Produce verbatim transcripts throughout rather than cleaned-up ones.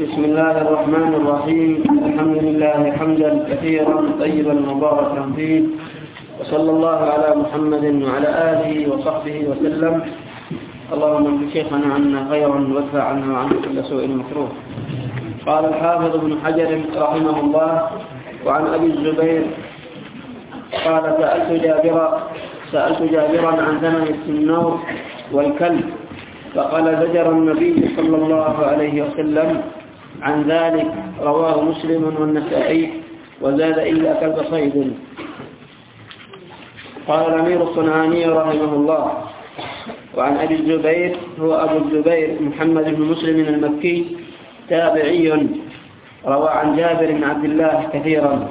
بسم الله الرحمن الرحيم. الحمد لله حمدا كثيرا طيبا مباركا فيه، وصلى الله على محمد وعلى آله وصحبه وسلم. اللهم اجعل شيخنا عنا خيرا وادفع عنا وعن كل سوء مكروه. قال الحافظ ابن حجر رحمه الله: وعن أبي الزبير قال: سألت جابرا سألت جابرا عن ثمن السنور والكلب، فقال: زجر النبي صلى الله عليه وسلم عن ذلك. رواه مسلم والنسائي، وزاد: إلا كلب صيد. قال الأمير الصنعاني رحمه الله: وعن أبي الزبير، هو أبو الزبير محمد بن مسلم المكي، تابعي، روى عن جابر بن عبد الله كثيرا.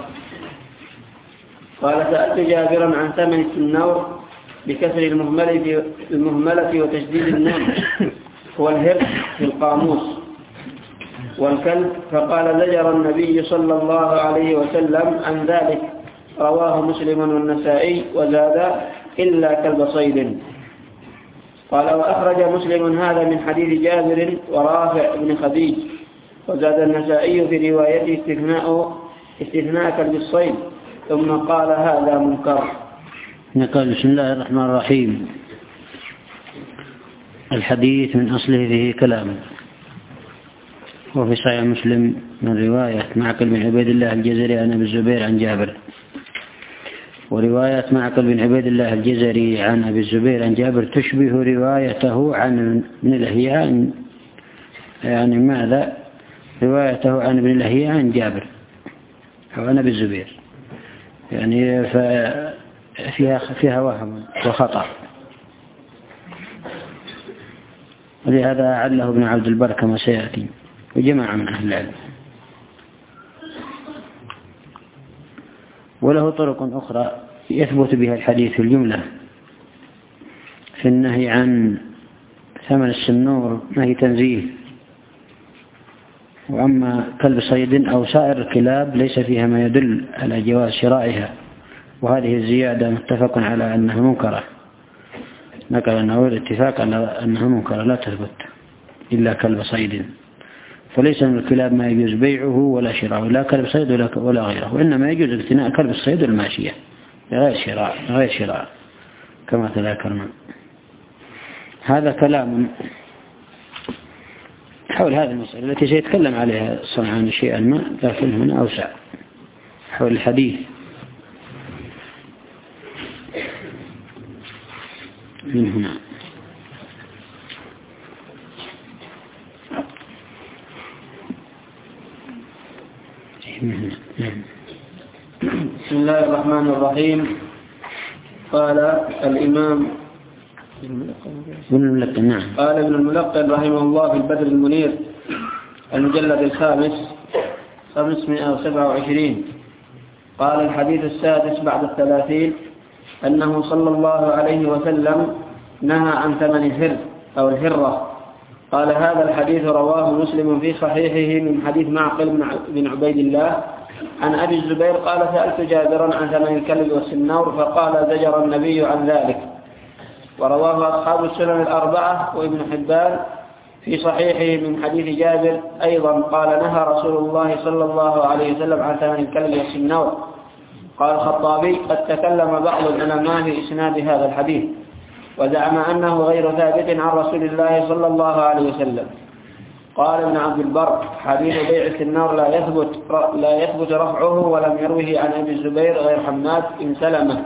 قال: سألت جابرا عن ثمن السنور بكسر المهملة, المهملة وتشديد النون، هو الهرس في القاموس، والكلب، فقال: زجر النبي صلى الله عليه وسلم عن ذلك. رواه مسلم والنسائي، وزاد: إلا كلب صيد. قال: وأخرج مسلم هذا من حديث جابر ورافع بن خديج. وزاد النسائي في روايته استثناء استثناء كلب الصيد، ثم قال: هذا منكر. نقول: بسم الله الرحمن الرحيم. الحديث من أصله فيه كلام، وفي صحيح مسلم من رواية معقل بن عبيد الله الجزري عن أبي الزبير عن جابر، ورواية معقل بن عبيد الله الجزري عن أبي الزبير عن جابر تشبه روايته عن ابن لهيعة. يعني ماذا؟ روايته عن ابن لهيعة عن جابر أو عن أبي الزبير، يعني فيها فيها وهم وخطأ، ولهذا عله ابن عبد البر كما سيأتي، وجماعة من أهل العلم. وله طرق أخرى يثبت بها الحديث في الجملة في النهي عن ثمن السنور، نهي تنزيه. وأما كلب صيد أو سائر الكلاب ليس فيها ما يدل على جواز شرائها، وهذه الزيادة متفق على أنها منكرة، نقل أنه الاتفاق على أنها منكرة لا تثبت إلا كلب صيد. فليس من الكلاب ما يجوز بيعه ولا شراءه، لا كلب صيد ولا غيره، وإنما يجوز اقتناء كلب الصيد والماشية غير شراء غير شراء كما تذكرنا. هذا كلام حول هذه المسألة التي سيتكلم عليها الصنعاني شيئا ما، لكن هنا أوسع حول الحديث من هنا. بسم الله الرحمن الرحيم. قال الإمام ابن الملقن نعم قال ابن الملقن رحمه الله في البدر المنير المجلد الخامس خمسمائة وسبعة وعشرين، قال: الحديث السادس بعد الثلاثين، أنه صلى الله عليه وسلم نهى عن ثمن الهر أو الهرة. قال: هذا الحديث رواه مسلم في صحيحه من حديث معقل بن عبيد الله عن أبي الزبير قال: سألت جابرا عن ثمن الكلب والسنور، فقال: زجر النبي عن ذلك. ورواه أصحاب السنن الأربعة وابن حبان في صحيحه من حديث جابر أيضا قال: نهى رسول الله صلى الله عليه وسلم عن ثمن الكلب والسنور. قال الخطابي: قد تكلم بعض العلماء في إسناد هذا الحديث، وزعم أنه غير ثابت عن رسول الله صلى الله عليه وسلم. قال ابن عبد البر: حديث بيع السنور لا يثبت لا يثبت رفعه، ولم يروه عن أبي الزبير غير حماد بن سلمة.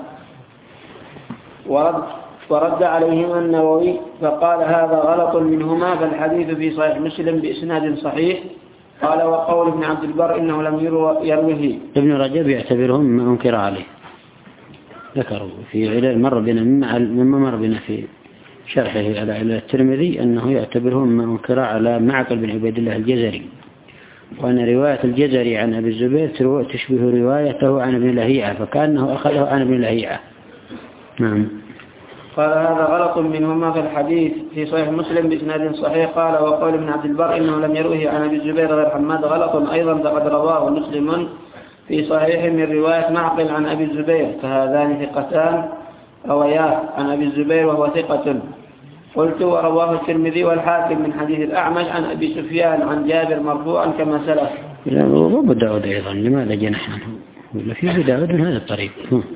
ورد ورد عليهما النووي فقال: هذا غلط منهما، فالحديث في صحيح مسلم بإسناد صحيح. قال: وقول ابن عبد البر إنه لم يروه. ابن رجب يعتبرهم مما أنكر عليه، ذكروا في علل مر بنا مما مر بنا في شرحه على علل الترمذي أنه يعتبرهم مما أنكر على معقل بن عبيد الله الجزري، وأن رواية الجزري عن أبي الزبير تشبه روايته عن ابن لهيعة، فكأنه أخذه عن ابن لهيعة. نعم. قال: هذا غلط منهما في الحديث في صحيح مسلم بإسناد صحيح. قال: وقول ابن عبد البر إنه لم يروه عن أبي الزبير غير حماد غلط أيضا، فقد رواه مسلم في صحيح من رواية معقل عن أبي الزبير، فهذان ثقتان روياه عن أبي الزبير وهو ثقة. قلت ورواه الترمذي والحاكم من حديث الأعمش عن أبي سفيان عن جابر مرفوعا كما سلف. وأبو داود أيضا لماذا جنح عنه؟ ولا في أبو داود من هذا الطريق.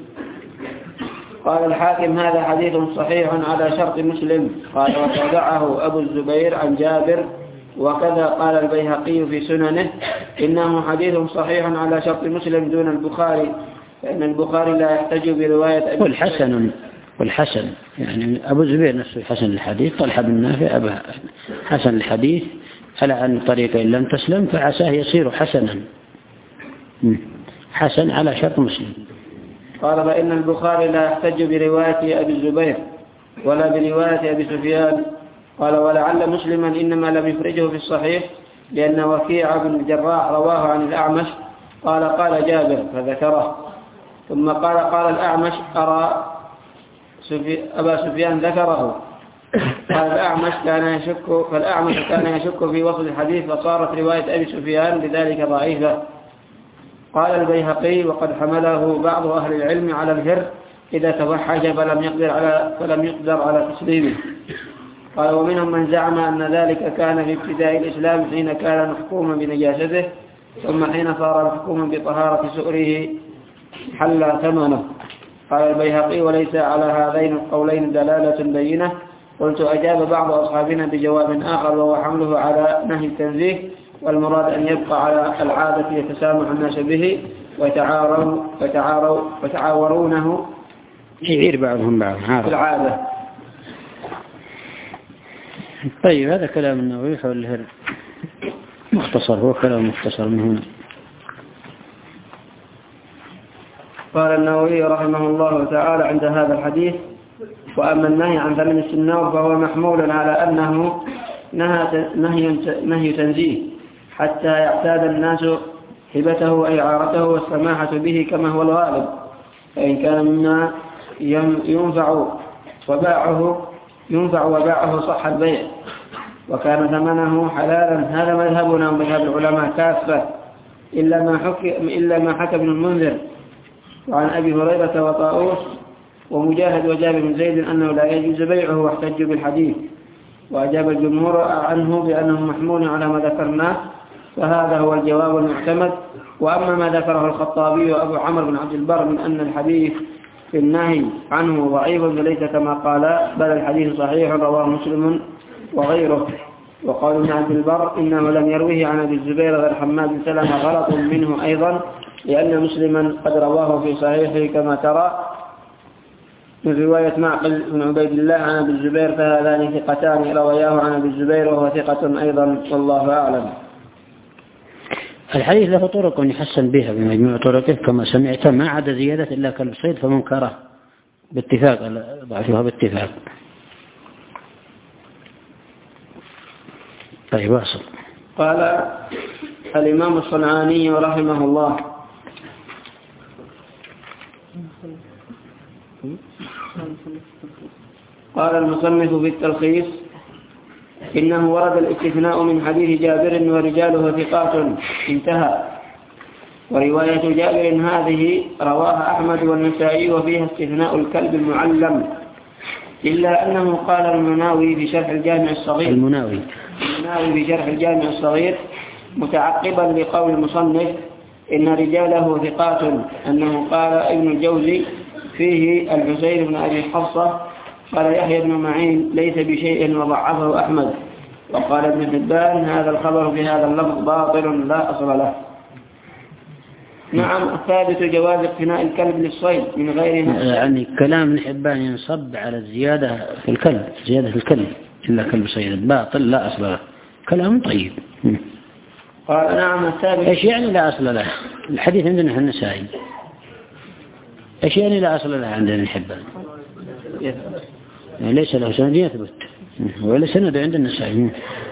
قال الحاكم هذا حديث صحيح على شرط مسلم. قال وتابعه أبو الزبير عن جابر وكذا قال البيهقي في سننه إنه حديث صحيح على شرط مسلم دون البخاري فإن البخاري لا يحتج برواية أبي والحسن والحسن يعني أبو الزبير نفسه حسن الحديث طلحة بن نافع أبا حسن الحديث على أن طريق إن لم تسلم فعساه يصير حسنا حسن على شرط مسلم. قال فإن البخاري لا يحتج برواية أبي الزبير ولا برواية أبي سفيان. قال ولعل مسلما إنما لم يخرجه في الصحيح لأن وكيع بن الجراح رواه عن الأعمش قال قال جابر فذكره ثم قال قال الأعمش أرى سفي... أبا سفيان ذكره. قال الأعمش كان يشك فالأعمش كان يشك في وصل الحديث فصارت رواية أبي سفيان لذلك ضعيفة. قال البيهقي وقد حمله بعض أهل العلم على الهر إذا توحش فلم يقدر على فلم يقدر على تسليمه. قال ومنهم من زعم أن ذلك كان في ابتداء الإسلام حين كان محكوما بنجاسته ثم حين صار محكوما بطهارة سؤره حل ثمنه. قال البيهقي وليس على هذين القولين دلالة بينة. قلت أجاب بعض أصحابنا بجواب آخر وهو حمله على نهي التنزيه والمراد أن يبقى على العادة يتسامح الناس به ويتعاوروا وتعاوروا وتعاورونه يعير بعضهم بعض في العادة. طيب هذا كلام النووي حول الهر مختصر هو كلام مختصر من هنا. قال النووي رحمه الله تعالى عند هذا الحديث وأما النهي عن ثمن السنور فهو محمول على أنه نهي, نهي تنزيه حتى يعتاد الناس هبته وإعارته والسماحة به كما هو الغالب فإن كان مما ينفع وباعه ينفع وباعه صح البيع وكان ثمنه حلالا هذا مذهبنا ومذهب العلماء كافة إلا ما حكى إلا ما حكى ابن المنذر وعن أبي هريرة وطاووس ومجاهد وجابر بن زيد أنه لا يجوز بيعه واحتجوا بالحديث. وأجاب الجمهور عنه بأنه محمول على ما ذكرناه فهذا هو الجواب المعتمد. وأما ما ذكره الخطابي وأبو عمرو بن عبد البر من أن الحديث في النهي عنه ضعيف فليس كما قال بل الحديث صحيح رواه مسلم وغيره. وقال ابن عبد البر إنه لم يرويه عن أبي الزبير غير حماد بن سلمة غلط منه أيضا لأن مسلما قد رواه في صحيحه كما ترى من رواية معقل بن عبيد الله عن أبي الزبير فهذان ثقتان روياه عن أبي الزبير وهو ثقة أيضا والله أعلم. الحديث له طرق يحسن بها بمجموع طرقه كما سمعت ما عدا زيادة إلا كالصيد فمنكره باتفاق ضعفها باتفاق. طيب واصل. قال الإمام الصنعاني رحمه الله قال المصنف في التلخيص إنه ورد الاستثناء من حديث جابر ورجاله ثقات انتهى. ورواية جابر هذه رواها أحمد والنسائي وفيها استثناء الكلب المعلم إلا أنه قال المناوي في شرح الجامع الصغير المناوي المناوي في شرح الجامع الصغير متعقبا لقول المصنف إن رجاله ثقات أنه قال ابن الجوزي فيه الحسين بن أبي حفصة قال يحيى بن معين ليس بشيء وضعفه أحمد. وقال ابن حبان هذا الخبر في هذا اللفظ باطل لا أصل له. نعم الثابت جواز اقتناء الكلب للصيد من غير يعني كلام ابن حبان ينصب على الزيادة في الكلب زيادة الكلب إلا كلب صيد باطل لا أصل له كلام طيب. قال نعم الثابت إيش يعني لا أصل له الحديث عندنا في النسائي إيش يعني لا أصل له عندنا ابن حبان يعني ليس له سند يثبت ولا سند عند النسائي.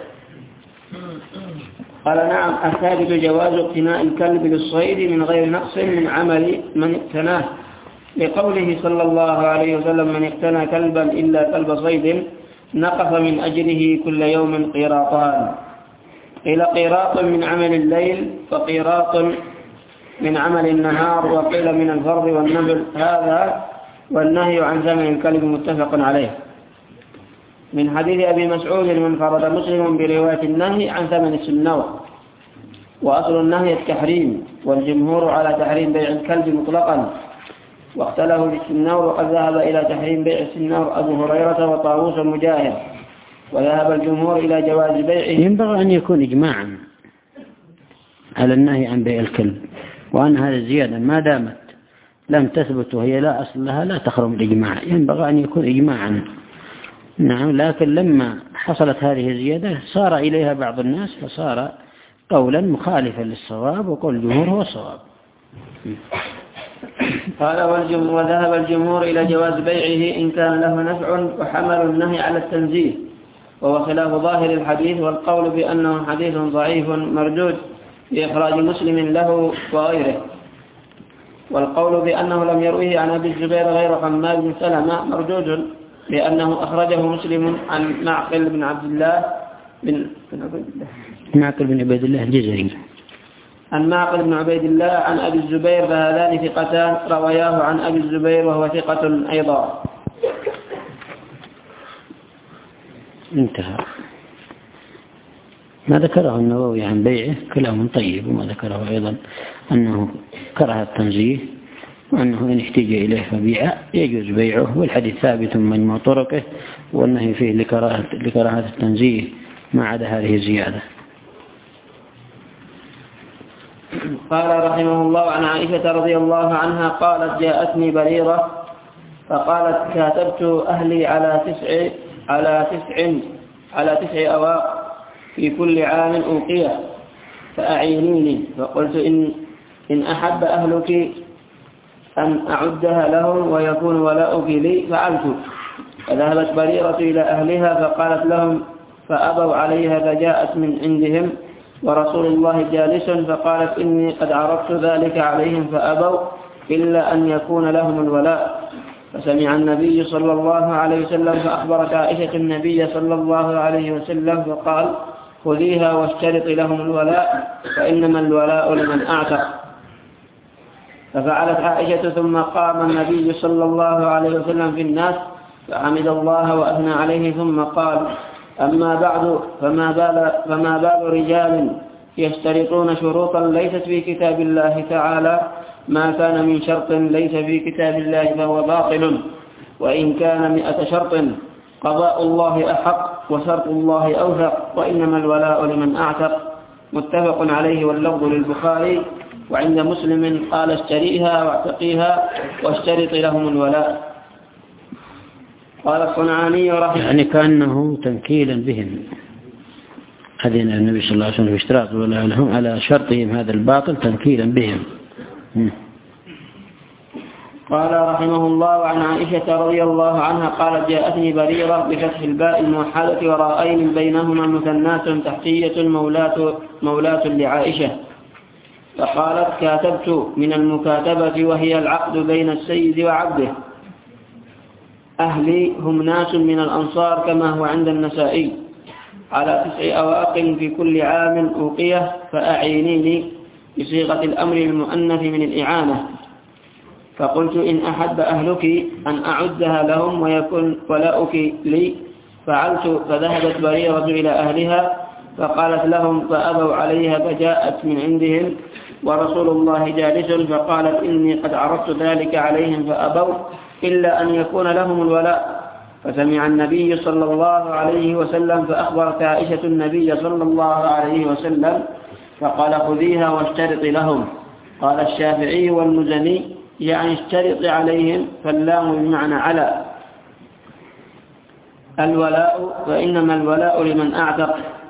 قال نعم الثابت جواز اقتناء الكلب للصيد من غير نقص من عمل من اقتناه لقوله صلى الله عليه وسلم من اقتنى كلبا إلا كلب صيد نقص من أجره كل يوم قيراطان. قيل قيراط من عمل الليل وقيراط من عمل النهار وقيل من الفرض والنفل. هذا والنهي عن ثمن الكلب متفق عليه. من حديث أبي مسعود من فرد مسلم برواية النهي عن ثمن السنور. وأصل النهي التحريم، والجمهور على تحريم بيع الكلب مطلقا، واختلفوا في السنور، وقد ذهب إلى تحريم بيع السنور أبو هريرة وطاووس المجاهد، وذهب الجمهور إلى جواز بيعه. ينبغي أن يكون إجماعا على النهي عن بيع الكلب، وأن هذه الزيادة ما دامت لم تثبت وهي لا أصل لها لا تخرم الإجماع، ينبغي أن يكون إجماعا. نعم، لكن لما حصلت هذه الزيادة صار إليها بعض الناس فصار قولا مخالفا للصواب، وقول الجمهور هو الصواب. قال والجمهور وذهب الجمهور إلى جواز بيعه إن كان له نفع، وحمل النهي على التنزيه، وهو خلاف ظاهر الحديث، والقول بأنه حديث ضعيف مردود بإخراج مسلم له وغيره، والقول بأنه لم يرويه عن أبي الزبير غير حماد بن سلمة مردود لأنه أخرجه مسلم عن معقل بن عبد الله بن معقل بن عبيد الله الجزري عن معقل بن عبيد الله عن أبي الزبير، فهذان ثقتان رواياه عن أبي الزبير وهو ثقة أيضا. انتهى. ما ذكره النووي عن بيعه كلام طيب، وما ذكره أيضا أنه كره التنزيه، وأنه إن احتاج إليه فبيع يجوز بيعه، والحديث ثابت من مجموع طرقه، والنهي فيه لكراهة, لكراهة التنزيه ما عدا هذه الزيادة. قال رحمه الله عن عائشة رضي الله عنها قالت جاءتني بريرة فقالت كاتبت أهلي على تسع على تسع على تسع أواق في كل عام أوقية فأعينيني، فقلت إن إن أحب أهلك أن أعدها لهم ويكون ولاؤك لي فعلت. فذهبت بريرة إلى أهلها فقالت لهم فأبوا عليها، فجاءت من عندهم ورسول الله جالس فقالت إني قد عرضت ذلك عليهم فأبوا إلا أن يكون لهم الولاء. فسمع النبي صلى الله عليه وسلم فأخبرت عائشة النبي صلى الله عليه وسلم فقال خذيها واشترط لهم الولاء فإنما الولاء لمن أعتق. ففعلت عائشة ثم قام النبي صلى الله عليه وسلم في الناس فحمد الله وأثنى عليه ثم قال أما بعد فما بال, فما بال رجال يشترطون شروطا ليست في كتاب الله تعالى، ما كان من شرط ليس في كتاب الله فهو باطل، وإن كان مئة شرط قضاء الله أحق وشرط الله أوثق، وإنما الولاء لمن أعتق. متفق عليه واللفظ للبخاري. وعند مسلم قال اشتريها واعتقيها واشترط لهم الولاء. قال الصنعاني رحمه يعني كأنه تنكيلا بهم، أذن النبي صلى الله عليه وسلم في اشتراط الولاء لهم على شرطهم هذا الباطل تنكيلا بهم. قال رحمه الله عن عائشة رضي الله عنها قالت جاءتني بريرة بفتح الباء الموحدة وراءين بينهما مثنات تحتية مولاة, مولاة لعائشة، فقالت كاتبت من المكاتبة وهي العقد بين السيد وعبده. أهلي هم ناس من الأنصار كما هو عند النسائي على تسع أواق في كل عام أوقية فأعينيني بصيغة الأمر المؤنث من الإعانة. فقلت إن أحب أهلك أن أعدها لهم ويكون ولاؤك لي فعلت. فذهبت بريرة إلى أهلها فقالت لهم فأبوا عليها، فجاءت من عندهم ورسول الله جالس فقالت إني قد عرضت ذلك عليهم فأبوا إلا أن يكون لهم الولاء. فسمع النبي صلى الله عليه وسلم فأخبرت عائشة النبي صلى الله عليه وسلم فقال خذيها واشترط لهم. قال الشافعي والمزني يعني اشترط عليهم، فاللام بمعنى على. الولاء فإنما الولاء لمن أعتق.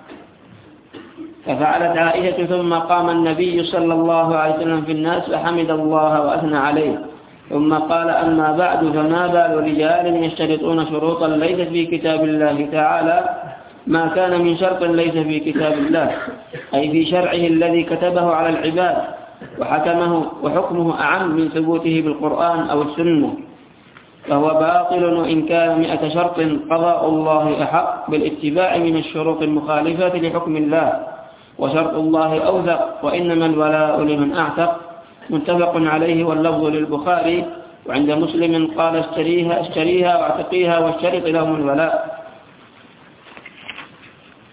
ففعلت عائشة ثم قام النبي صلى الله عليه وسلم في الناس فحمد الله وأثنى عليه ثم قال أما بعد فما بال رجال يشترطون شروطا ليست في كتاب الله تعالى، ما كان من شرط ليس في كتاب الله أي في شرعه الذي كتبه على العباد، وحكمه وحكمه أعم من ثبوته بالقرآن أو السنة، فهو باطل. وإن كان مئة شرط قضاء الله أحق بالاتباع من الشروط المخالفة لحكم الله، وشرط الله أوثق، وإنما الولاء لمن أعتق. متفق عليه واللفظ للبخاري. وعند مسلم قال اشتريها اشتريها واعتقيها واشترط لهم الولاء.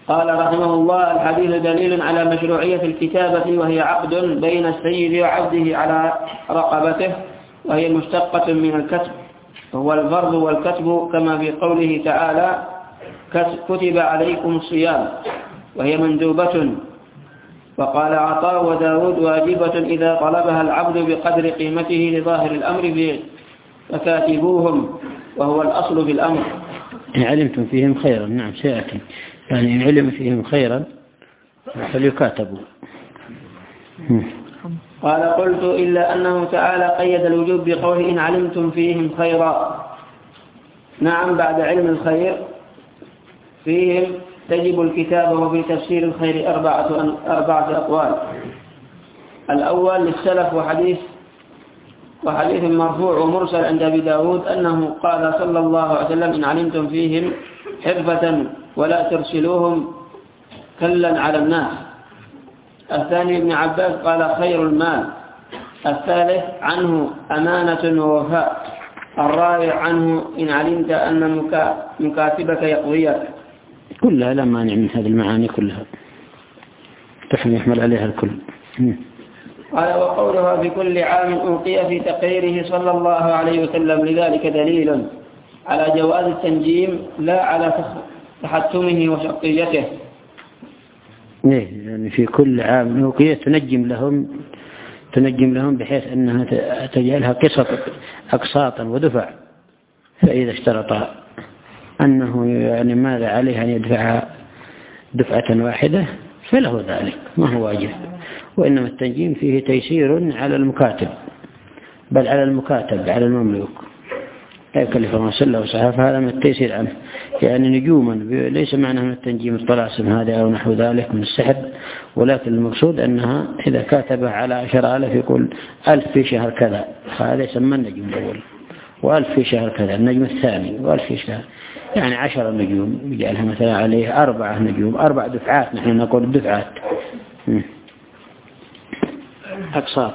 قال رحمه الله: الحديث دليل على مشروعية الكتابة، وهي عقد بين السيد وعبده على رقبته، وهي مشتقة من الكتب، وهو الفرض والكتب، كما في قوله تعالى: كتب عليكم الصيام، وهي مندوبة. وقال عطاء وداود: واجبة إذا طلبها العبد بقدر قيمته لظاهر الأمر فكاتبوهم، وهو الأصل في الأمر. إن علمتم فيهم خيرا، نعم سيأتي، يعني إن علم فيهم خيرا فليكاتبوا. قال: قلت: إلا أنه تعالى قيد الوجوب بقوله: إن علمتم فيهم خيرا. نعم، بعد علم الخير فيهم تجب الكتابة. وفي تفسير الخير أربعة, أربعة أقوال. الأول للسلف وحديث وحديث مرفوع ومرسل عند أبي داود أنه قال صلى الله عليه وسلم: إن علمتم فيهم حرفة ولا ترسلوهم كلا على الناس. الثاني ابن عباس قال: خير المال. الثالث عنه أمانة ووفاء. الرابع عنه: إن علمت أن مكاتبك يقضيك. كلها لا مانع من هذه المعاني كلها، يحمل عليها الكل. قال: وقولها في كل عام أوقي في تقريره صلى الله عليه وسلم لذلك دليل على جواز التنجيم لا على تحتمه وشرطيته. يعني في كل عام أوقي تنجم لهم تنجم لهم بحيث أنها تجعلها قسط أقساطا ودفع، فإذا اشترط أنه يعني ماذا عليه أن يدفعها دفعة واحدة فله ذلك، ما هو واجب. وإنما التنجيم فيه تيسير على المكاتب، بل على المكاتب على المملوك، لا يكلف الله سله وسعه، فهذا من التيسير عنه. يعني نجوما ليس معنى من التنجيم الطلاسم هذا أو نحو ذلك من السحر، ولكن المقصود أنها إذا كاتبه على عشر ألف يقول ألف في شهر كذا، هذا يسمى النجم الأول، وألف في شهر كذا النجم الثاني، وألف في شهر، يعني عشر نجوم يجعلها مثلا عليه أربعة نجوم، أربع دفعات، نحن نقول دفعات أقساط.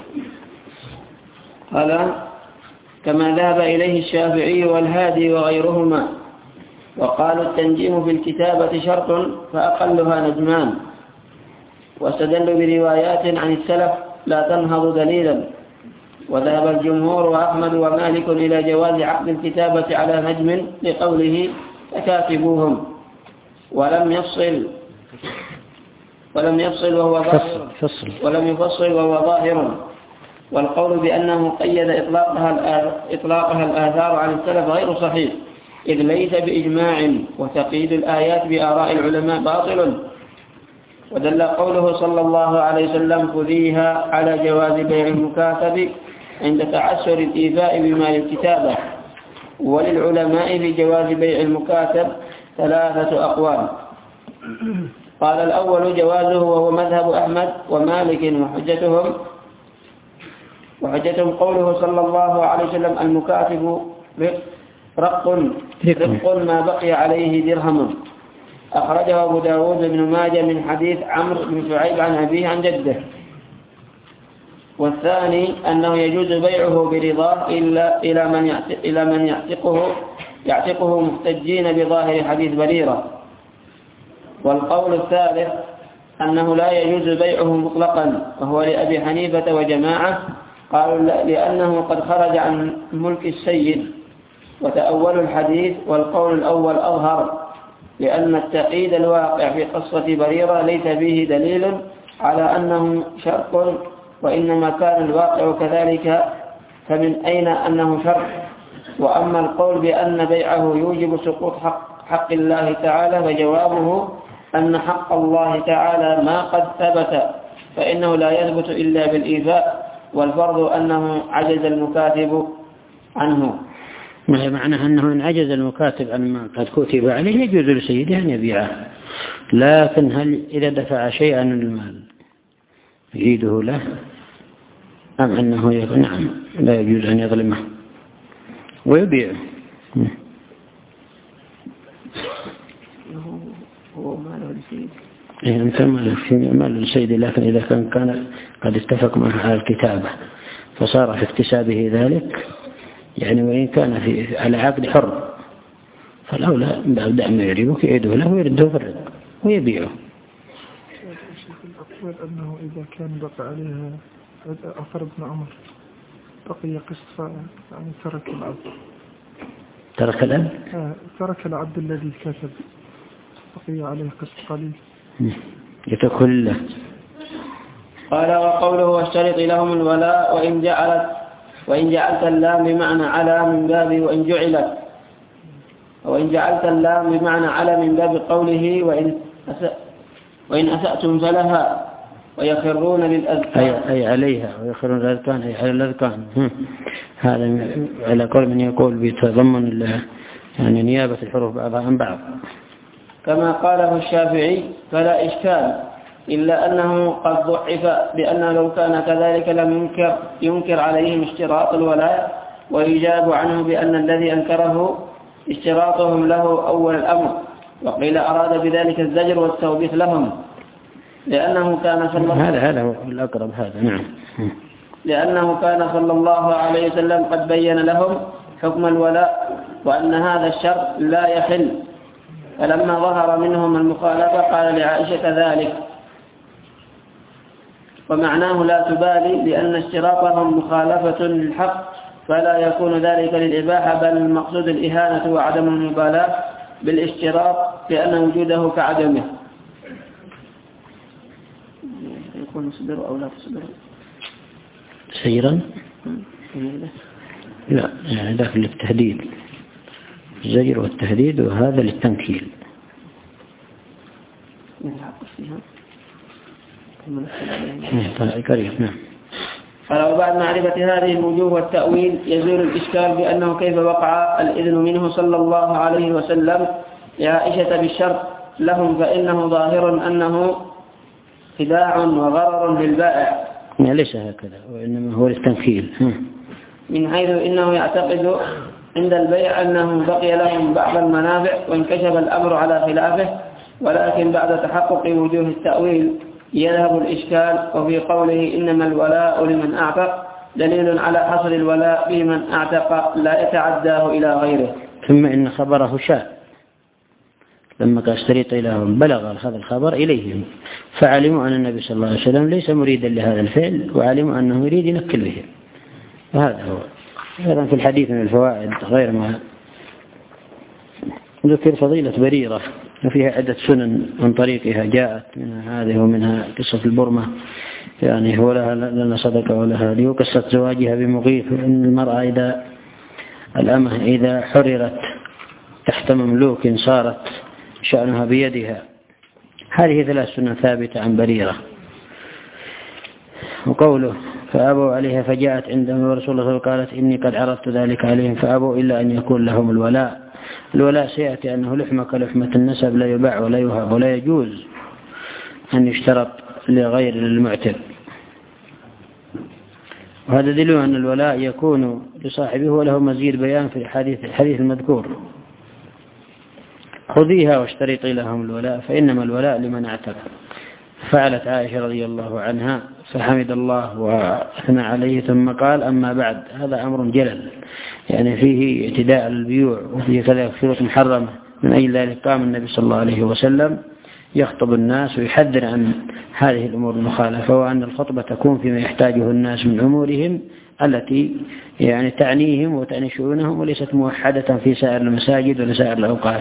هذا كما ذهب إليه الشافعي والهادي وغيرهما. وقالوا التنجيم في الكتابة شرط فأقلها نجمان، واستدلوا بروايات عن السلف لا تنهض دليلا. وذهب الجمهور وأحمد ومالك إلى جواز عقد الكتابة على نجم لقوله فكاتبوهم، ولم يفصل ولم يفصل وهو ظاهر ولم يفصل وهو ظاهر. والقول بأنه قيد إطلاقها إطلاقها الآثار عن السلف غير صحيح، إذ ليس بإجماع، وتقييد الآيات بآراء العلماء باطل. ودل قوله صلى الله عليه وسلم: خذيها على جواز بيع المكاتب عند تعسر الإيفاء بمال الكتابة. وللعلماء في جواز بيع المكاتب ثلاثة أقوال. قال الأول جوازه، وهو مذهب أحمد ومالك، وحجتهم وحجتهم قوله صلى الله عليه وسلم: المكاتب رق رق ما بقي عليه درهم. أخرجه أبو داود بن ماجه من حديث عمرو بن شعيب عن أبيه عن جده. والثاني أنه يجوز بيعه برضاه إلا إلى من إلى من يعتقه يعتقه محتجين بظاهر حديث بريرة. والقول الثالث أنه لا يجوز بيعه مطلقا، وهو لأبي حنيفة وجماعة، قالوا لأنه قد خرج عن ملك السيد، وتأولوا الحديث. والقول الأول أظهر، لأن التقييد الواقع في قصة بريرة ليس فيه دليل على أنه شرط، وإنما كان الواقع كذلك، فمن أين أنه شرط؟ وأما القول بأن بيعه يوجب سقوط حق, حق الله تعالى، فجوابه أن حق الله تعالى ما قد ثبت، فإنه لا يثبت إلا بالإيفاء، والفرض أنه عجز المكاتب عنه. معنى أنه إن عجز المكاتب عن ما قد كتب عليه يجوز لسيده أن يبيعه، لكن هل إذا دفع شيئا من المال يجيده له أم أنه يقول نعم لا يجوز أن يظلمه ويبيعه؟ هو ماله لسيده، إيه أنت ماله لسيده، لكن إذا كان كان قد اتفق معه على الكتابة فصار في اكتسابه ذلك، يعني وإن كان في على عقد حر، فالأولى بعد أن يعربك يعيده له ويرده في الرق ويبيعه. الأقوال أنه إذا كان بقى عليها أثر ابن عمر بقي قسط يعني ترك العبد ترك الأب آه ترك العبد الذي كتب بقي عليه قسط قليل يتكل له. قال وقوله واشترط لهم الولاء وإن جعلت وإن جعلت اللام بمعنى على من باب وإن جعلت وإن جعلت اللام بمعنى على من باب قوله وإن أسأ وإن أسأتم فلها ويخرون للأذكار أي, أي عليها ويخرون للأذكار أي على الأذكار. هذا على كل من يقول بتضمن يعني نيابة الحروف بعضها عن بعض كما قاله الشافعي فلا إشكال إلا أنه قد ضعف بأن لو كان كذلك لم ينكر, ينكر عليهم اشتراط الولاء ويجاب عنه بأن الذي أنكره اشتراطهم له أول الأمر وقيل أراد بذلك الزجر والتوبيخ لهم لأنه كان صلى الله هذا هذا هو الأقرب هذا نعم لأنه كان صلى الله عليه وسلم قد بين لهم حكم الولاء وأن هذا الشرط لا يحل فلما ظهر منهم المخالفة قال لعائشة ذلك ومعناه لا تبالي لأن اشتراطهم مخالفة للحق فلا يكون ذلك للإباحة بل المقصود الإهانة وعدم المبالاة بالاشتراط لأن وجوده كعدمه. يكون تصبروا أو لا تصبروا سيرا لا يعني ذاك للتهديد الزجر والتهديد وهذا للتنكيل. قريب نعم. قال وبعد معرفة هذه الوجوه والتأويل يزول الإشكال بأنه كيف وقع الإذن منه صلى الله عليه وسلم لعائشة بالشرط لهم فإنه ظاهر أنه خداع وغرر للبائع ليس هكذا وإنما هو للتنكيل من حيث إنه يعتقد عند البيع أنه بقي لهم بعض المنافع وانكشف الأمر على خلافه ولكن بعد تحقق وجوه التأويل يذهب الإشكال وفي قوله إنما الولاء لمن أعتق دليل على حصر الولاء بمن أعتق لا يتعداه إلى غيره. ثم إن خبره شاء لما قال اشتريط إليهم بلغ هذا الخبر إليهم فعلموا أن النبي صلى الله عليه وسلم ليس مريدا لهذا الفعل وعلموا أنه يريد ينكل به وهذا هو. أيضا في الحديث من الفوائد غير ما ذكر فضيلة بريرة وفيها عدة سنن من طريقها جاءت منها هذه ومنها قصة البرمة يعني هو لها لنا صدقة ولا هذه وقصة زواجها بمغيث وإن المرأة إذا الأمة إذا حررت تحت مملوك صارت شأنها بيدها. هذه ثلاث سنن ثابتة عن بريرة. وقوله فأبوا عليها فجاءت عندهم ورسول الله قالت إني قد عرضت ذلك عليهم فأبوا إلا أن يكون لهم الولاء. الولاء سيأتي أنه لحمة كلحمة النسب لا يباع ولا يهاب ولا يجوز أن يشترط لغير المعتق. وهذا دليل أن الولاء يكون لصاحبه وله مزيد بيان في الحديث الحديث المذكور خذيها واشترطي لهم الولاء فإنما الولاء لمن اعتق. فعلت عائشة رضي الله عنها فحمد الله وأثنى عليه ثم قال أما بعد هذا أمر جلل يعني فيه اعتداء على البيوع وفيه كذا شروط محرمة. من أجل ذلك قام النبي صلى الله عليه وسلم يخطب الناس ويحذر عن هذه الأمور المخالفة وأن الخطبة تكون فيما يحتاجه الناس من أمورهم التي يعني تعنيهم وتعني شؤونهم وليست موحدة في سائر المساجد ولا سائر الأوقات.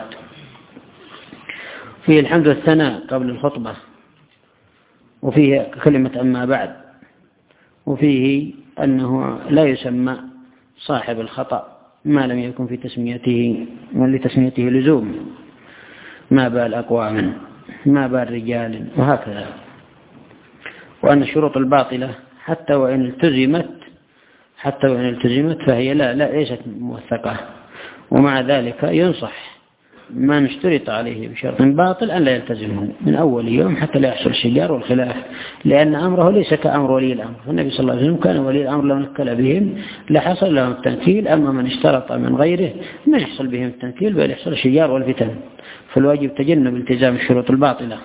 فيه الحمد والثناء قبل الخطبة وفيه كلمة أما بعد وفيه أنه لا يسمى صاحب الخطأ ما لم يكن في تسميته ولتسميته لزوم ما بال أقوام ما بال رجال وهكذا. وأن الشروط الباطلة حتى وإن التزمت حتى وإن التزمت فهي لا لا ليست موثقة ومع ذلك ينصح ما نشترط عليه بشرط باطل أن لا يلتزمه من أول يوم حتى لا يحصل الشجار والخلاف لأن أمره ليس كأمر ولي الأمر. النبي صلى الله عليه وسلم كان ولي الأمر لو نكل بهم لحصل لهم التنكيل أما من اشترط من غيره ما يحصل بهم التنكيل بل يحصل الشجار والفتن. فالواجب تجنب التزام الشروط الباطلة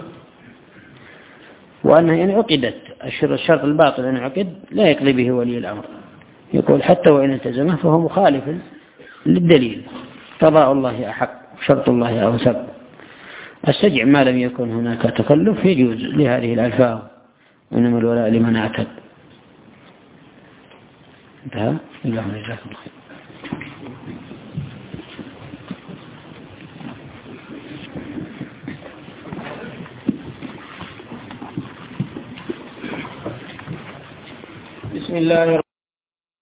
وأنها إن عقدت الشرط الباطل أن عقد لا يقضي به ولي الأمر يقول حتى وإن التزمه فهو مخالف للدليل قضاء الله أحق شرط الله أوثق. السجع ما لم يكن هناك تكلف يجوز لهذه الألفاظ، إنما الولاء لمن اعتد. انتهى. الله جزاكم خير. بسم الله